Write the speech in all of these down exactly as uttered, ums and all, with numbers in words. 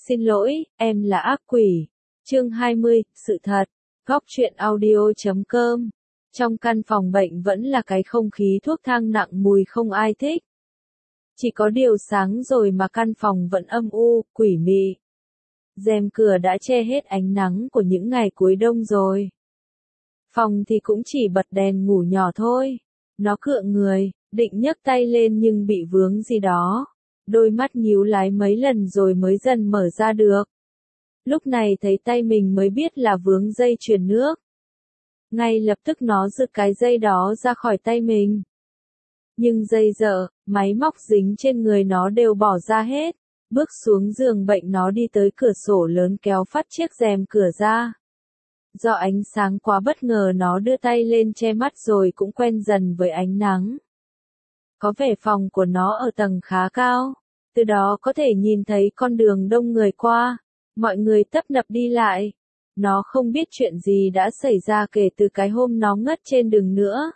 Xin lỗi, em là ác quỷ. Chương hai mươi, sự thật. Góc truyện audio chấm com. Trong căn phòng bệnh vẫn là cái không khí thuốc thang nặng mùi không ai thích. Chỉ có điều sáng rồi mà căn phòng vẫn âm u, quỷ mị. Rèm cửa đã che hết ánh nắng của những ngày cuối đông rồi. Phòng thì cũng chỉ bật đèn ngủ nhỏ thôi. Nó cựa người, định nhấc tay lên nhưng bị vướng gì đó. Đôi mắt nhíu lái mấy lần rồi mới dần mở ra được. Lúc này thấy tay mình mới biết là vướng dây chuyền nước. Ngay lập tức nó giật cái dây đó ra khỏi tay mình. Nhưng dây dở, máy móc dính trên người nó đều bỏ ra hết. Bước xuống giường bệnh nó đi tới cửa sổ lớn kéo phát chiếc rèm cửa ra. Do ánh sáng quá bất ngờ nó đưa tay lên che mắt rồi cũng quen dần với ánh nắng. Có vẻ phòng của nó ở tầng khá cao, từ đó có thể nhìn thấy con đường đông người qua, mọi người tấp nập đi lại. Nó không biết chuyện gì đã xảy ra kể từ cái hôm nó ngất trên đường nữa.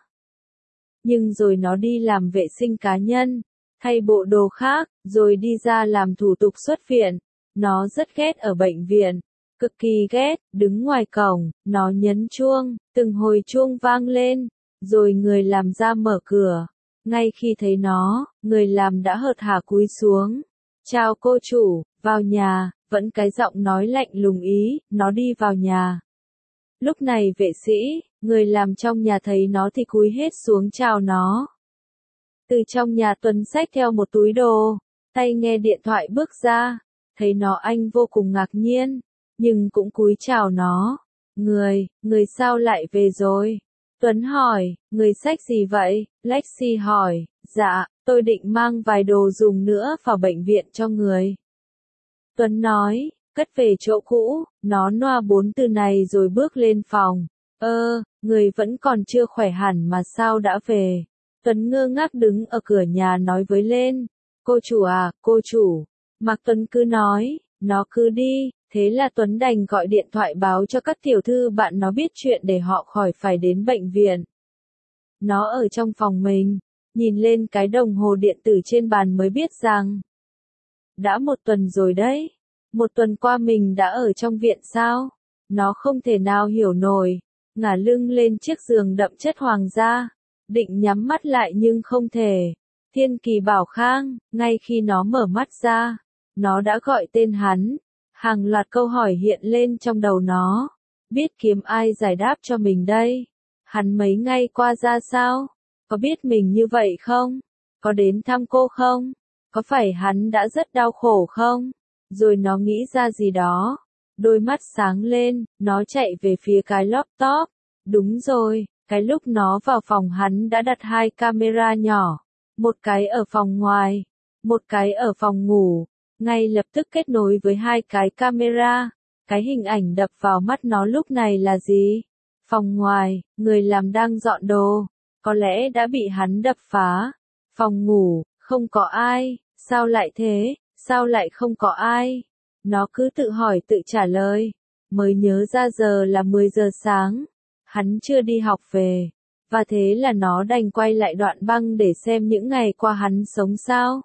Nhưng rồi nó đi làm vệ sinh cá nhân, thay bộ đồ khác, rồi đi ra làm thủ tục xuất viện. Nó rất ghét ở bệnh viện, cực kỳ ghét, đứng ngoài cổng, nó nhấn chuông, từng hồi chuông vang lên, rồi người làm ra mở cửa. Ngay khi thấy nó, người làm đã hớt hả cúi xuống. Chào cô chủ, vào nhà, vẫn cái giọng nói lạnh lùng ý, nó đi vào nhà. Lúc này vệ sĩ, người làm trong nhà thấy nó thì cúi hết xuống chào nó. Từ trong nhà Tuấn xách theo một túi đồ, tay nghe điện thoại bước ra, thấy nó anh vô cùng ngạc nhiên, nhưng cũng cúi chào nó. Người, người sao lại về rồi? Tuấn hỏi, người xách gì vậy? Lexi hỏi, dạ, tôi định mang vài đồ dùng nữa vào bệnh viện cho người. Tuấn nói, cất về chỗ cũ, nó noa bốn từ này rồi bước lên phòng. Ơ, người vẫn còn chưa khỏe hẳn mà sao đã về? Tuấn ngơ ngác đứng ở cửa nhà nói với lên. Cô chủ à, cô chủ. Mạc Tuấn cứ nói, nó cứ đi. Thế là Tuấn đành gọi điện thoại báo cho các tiểu thư bạn nó biết chuyện để họ khỏi phải đến bệnh viện. Nó ở trong phòng mình, nhìn lên cái đồng hồ điện tử trên bàn mới biết rằng đã một tuần rồi đấy. Một tuần qua mình đã ở trong viện sao? Nó không thể nào hiểu nổi, ngả lưng lên chiếc giường đậm chất hoàng gia, định nhắm mắt lại nhưng không thể. Thiên Kỳ Bảo Khang, ngay khi nó mở mắt ra, nó đã gọi tên hắn. Hàng loạt câu hỏi hiện lên trong đầu nó. Biết kiếm ai giải đáp cho mình đây? Hắn mấy ngày qua ra sao? Có biết mình như vậy không? Có đến thăm cô không? Có phải hắn đã rất đau khổ không? Rồi nó nghĩ ra gì đó. Đôi mắt sáng lên, nó chạy về phía cái laptop. Đúng rồi, cái lúc nó vào phòng hắn đã đặt hai camera nhỏ. Một cái ở phòng ngoài, một cái ở phòng ngủ. Ngay lập tức kết nối với hai cái camera, cái hình ảnh đập vào mắt nó lúc này là gì? Phòng ngoài, người làm đang dọn đồ, có lẽ đã bị hắn đập phá. Phòng ngủ, không có ai, sao lại thế, sao lại không có ai? Nó cứ tự hỏi tự trả lời, mới nhớ ra giờ là mười giờ sáng, hắn chưa đi học về, và thế là nó đành quay lại đoạn băng để xem những ngày qua hắn sống sao.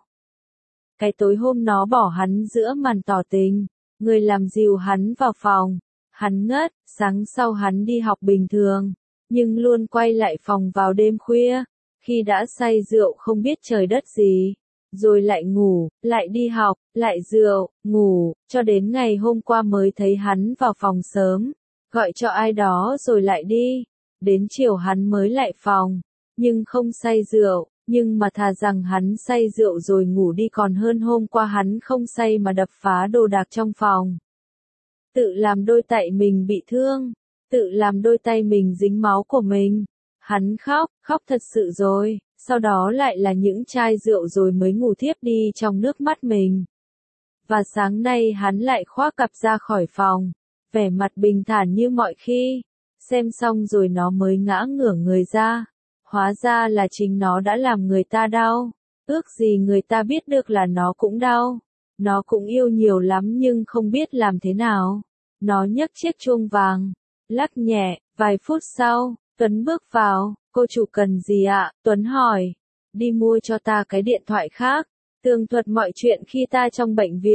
Cái tối hôm nó bỏ hắn giữa màn tỏ tình, người làm dìu hắn vào phòng, hắn ngất, sáng sau hắn đi học bình thường, nhưng luôn quay lại phòng vào đêm khuya, khi đã say rượu không biết trời đất gì, rồi lại ngủ, lại đi học, lại rượu, ngủ, cho đến ngày hôm qua mới thấy hắn vào phòng sớm, gọi cho ai đó rồi lại đi, đến chiều hắn mới lại phòng, nhưng không say rượu. Nhưng mà thà rằng hắn say rượu rồi ngủ đi còn hơn hôm qua hắn không say mà đập phá đồ đạc trong phòng. Tự làm đôi tay mình bị thương, tự làm đôi tay mình dính máu của mình. Hắn khóc, khóc thật sự rồi, sau đó lại là những chai rượu rồi mới ngủ thiếp đi trong nước mắt mình. Và sáng nay hắn lại khoác cặp ra khỏi phòng, vẻ mặt bình thản như mọi khi. Xem xong rồi nó mới ngã ngửa người ra. Hóa ra là chính nó đã làm người ta đau. Ước gì người ta biết được là nó cũng đau. Nó cũng yêu nhiều lắm nhưng không biết làm thế nào. Nó nhấc chiếc chuông vàng, lắc nhẹ, vài phút sau, Tuấn bước vào. Cô chủ cần gì ạ? Tuấn hỏi. Đi mua cho ta cái điện thoại khác, tường thuật mọi chuyện khi ta trong bệnh viện.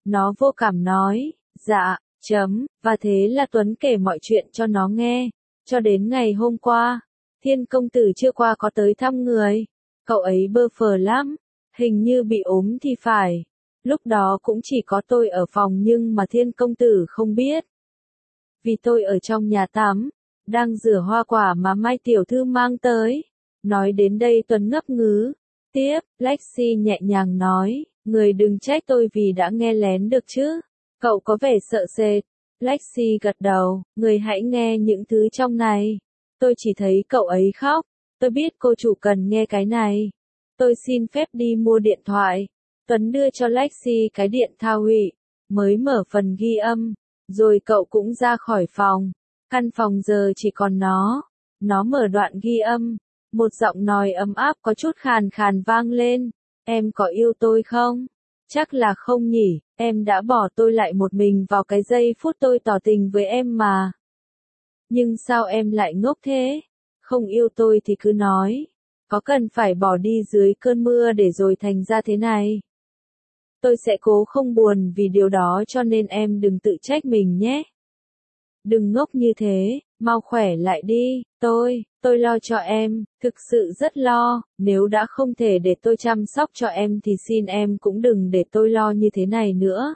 Nó vô cảm nói, dạ, chấm, và thế là Tuấn kể mọi chuyện cho nó nghe. Cho đến ngày hôm qua, Thiên công tử chưa qua có tới thăm người. Cậu ấy bơ phờ lắm, hình như bị ốm thì phải. Lúc đó cũng chỉ có tôi ở phòng nhưng mà Thiên công tử không biết. Vì tôi ở trong nhà tắm, đang rửa hoa quả mà Mai tiểu thư mang tới. Nói đến đây Tuấn ngấp ngứ. Tiếp, Lexi nhẹ nhàng nói, người đừng trách tôi vì đã nghe lén được chứ. Cậu có vẻ sợ sệt. Lexi gật đầu, người hãy nghe những thứ trong này. Tôi chỉ thấy cậu ấy khóc. Tôi biết cô chủ cần nghe cái này. Tôi xin phép đi mua điện thoại. Tuấn đưa cho Lexi cái điện thao hủy, mới mở phần ghi âm, rồi cậu cũng ra khỏi phòng. Căn phòng giờ chỉ còn nó. Nó mở đoạn ghi âm. Một giọng nói ấm áp có chút khàn khàn vang lên. Em có yêu tôi không? Chắc là không nhỉ, em đã bỏ tôi lại một mình vào cái giây phút tôi tỏ tình với em mà. Nhưng sao em lại ngốc thế? Không yêu tôi thì cứ nói. Có cần phải bỏ đi dưới cơn mưa để rồi thành ra thế này? Tôi sẽ cố không buồn vì điều đó cho nên em đừng tự trách mình nhé. Đừng ngốc như thế, mau khỏe lại đi, tôi, tôi lo cho em, thực sự rất lo, nếu đã không thể để tôi chăm sóc cho em thì xin em cũng đừng để tôi lo như thế này nữa.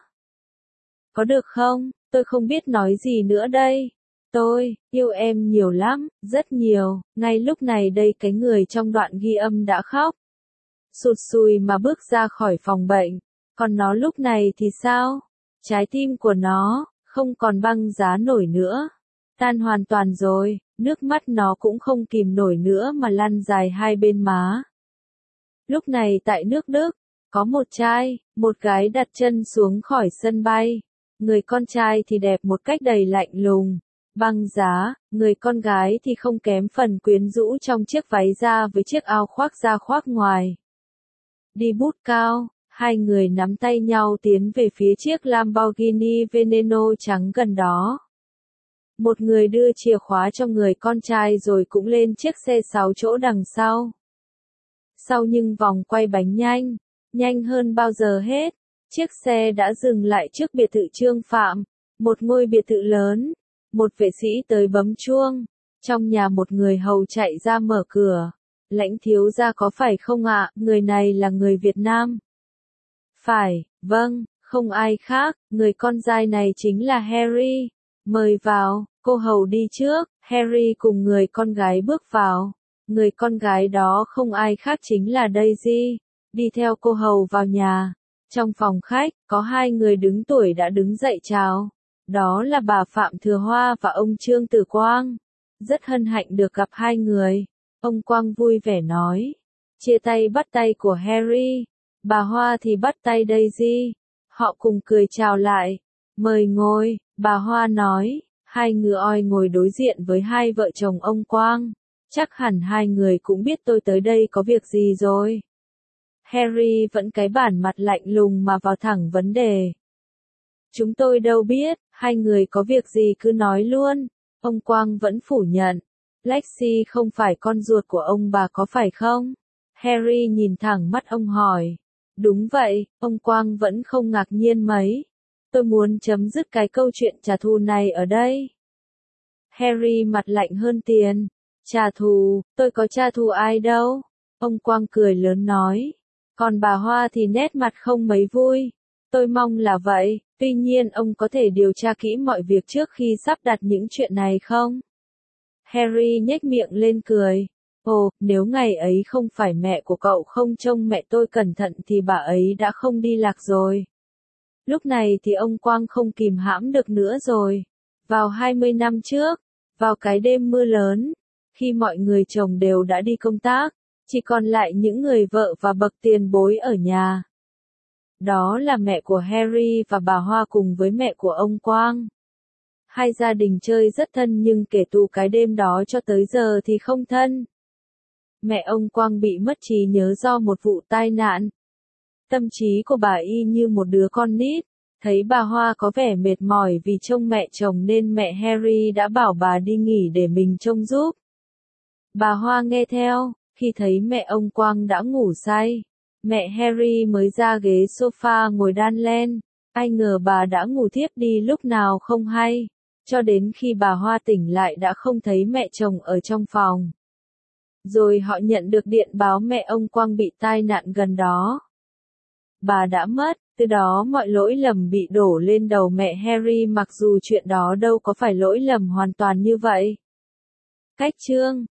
Có được không? Tôi không biết nói gì nữa đây. Tôi, yêu em nhiều lắm, rất nhiều, ngay lúc này đây cái người trong đoạn ghi âm đã khóc. Sụt sùi mà bước ra khỏi phòng bệnh, còn nó lúc này thì sao? Trái tim của nó không còn băng giá nổi nữa. Tan hoàn toàn rồi, nước mắt nó cũng không kìm nổi nữa mà lăn dài hai bên má. Lúc này tại nước Đức, có một trai, một gái đặt chân xuống khỏi sân bay. Người con trai thì đẹp một cách đầy lạnh lùng, băng giá, người con gái thì không kém phần quyến rũ trong chiếc váy da với chiếc áo khoác da khoác ngoài. Đi bút cao. Hai người nắm tay nhau tiến về phía chiếc Lamborghini Veneno trắng gần đó. Một người đưa chìa khóa cho người con trai rồi cũng lên chiếc xe sáu chỗ đằng sau. Sau nhưng vòng quay bánh nhanh, nhanh hơn bao giờ hết, chiếc xe đã dừng lại trước biệt thự Trương Phạm, một ngôi biệt thự lớn. Một vệ sĩ tới bấm chuông, trong nhà một người hầu chạy ra mở cửa. Lãnh thiếu gia có phải không ạ? Người này là người Việt Nam. Phải, vâng, không ai khác, người con trai này chính là Harry. Mời vào, cô hầu đi trước, Harry cùng người con gái bước vào. Người con gái đó không ai khác chính là Daisy, đi theo cô hầu vào nhà. Trong phòng khách, có hai người đứng tuổi đã đứng dậy chào. Đó là bà Phạm Thừa Hoa và ông Trương Tử Quang. Rất hân hạnh được gặp hai người. Ông Quang vui vẻ nói. Chia tay bắt tay của Harry. Bà Hoa thì bắt tay Daisy. Họ cùng cười chào lại. Mời ngồi, bà Hoa nói. Hai ngựa oi ngồi đối diện với hai vợ chồng ông Quang. Chắc hẳn hai người cũng biết tôi tới đây có việc gì rồi. Harry vẫn cái bản mặt lạnh lùng mà vào thẳng vấn đề. Chúng tôi đâu biết, hai người có việc gì cứ nói luôn. Ông Quang vẫn phủ nhận. Lexi không phải con ruột của ông bà có phải không? Harry nhìn thẳng mắt ông hỏi. Đúng vậy, ông Quang vẫn không ngạc nhiên mấy. Tôi muốn chấm dứt cái câu chuyện trả thù này ở đây. Harry mặt lạnh hơn tiền. Trả thù, tôi có trả thù ai đâu. Ông Quang cười lớn nói. Còn bà Hoa thì nét mặt không mấy vui. Tôi mong là vậy, tuy nhiên ông có thể điều tra kỹ mọi việc trước khi sắp đặt những chuyện này không? Harry nhếch miệng lên cười. Ồ, nếu ngày ấy không phải mẹ của cậu không trông mẹ tôi cẩn thận thì bà ấy đã không đi lạc rồi. Lúc này thì ông Quang không kìm hãm được nữa rồi. Vào hai mươi năm trước, vào cái đêm mưa lớn, khi mọi người chồng đều đã đi công tác, chỉ còn lại những người vợ và bậc tiền bối ở nhà. Đó là mẹ của Harry và bà Hoa cùng với mẹ của ông Quang. Hai gia đình chơi rất thân nhưng kể từ cái đêm đó cho tới giờ thì không thân. Mẹ ông Quang bị mất trí nhớ do một vụ tai nạn. Tâm trí của bà y như một đứa con nít. Thấy bà Hoa có vẻ mệt mỏi vì trông mẹ chồng nên mẹ Harry đã bảo bà đi nghỉ để mình trông giúp. Bà Hoa nghe theo, khi thấy mẹ ông Quang đã ngủ say. Mẹ Harry mới ra ghế sofa ngồi đan len. Ai ngờ bà đã ngủ thiếp đi lúc nào không hay, cho đến khi bà Hoa tỉnh lại đã không thấy mẹ chồng ở trong phòng. Rồi họ nhận được điện báo mẹ ông Quang bị tai nạn gần đó. Bà đã mất, từ đó mọi lỗi lầm bị đổ lên đầu mẹ Harry mặc dù chuyện đó đâu có phải lỗi lầm hoàn toàn như vậy. Cách chương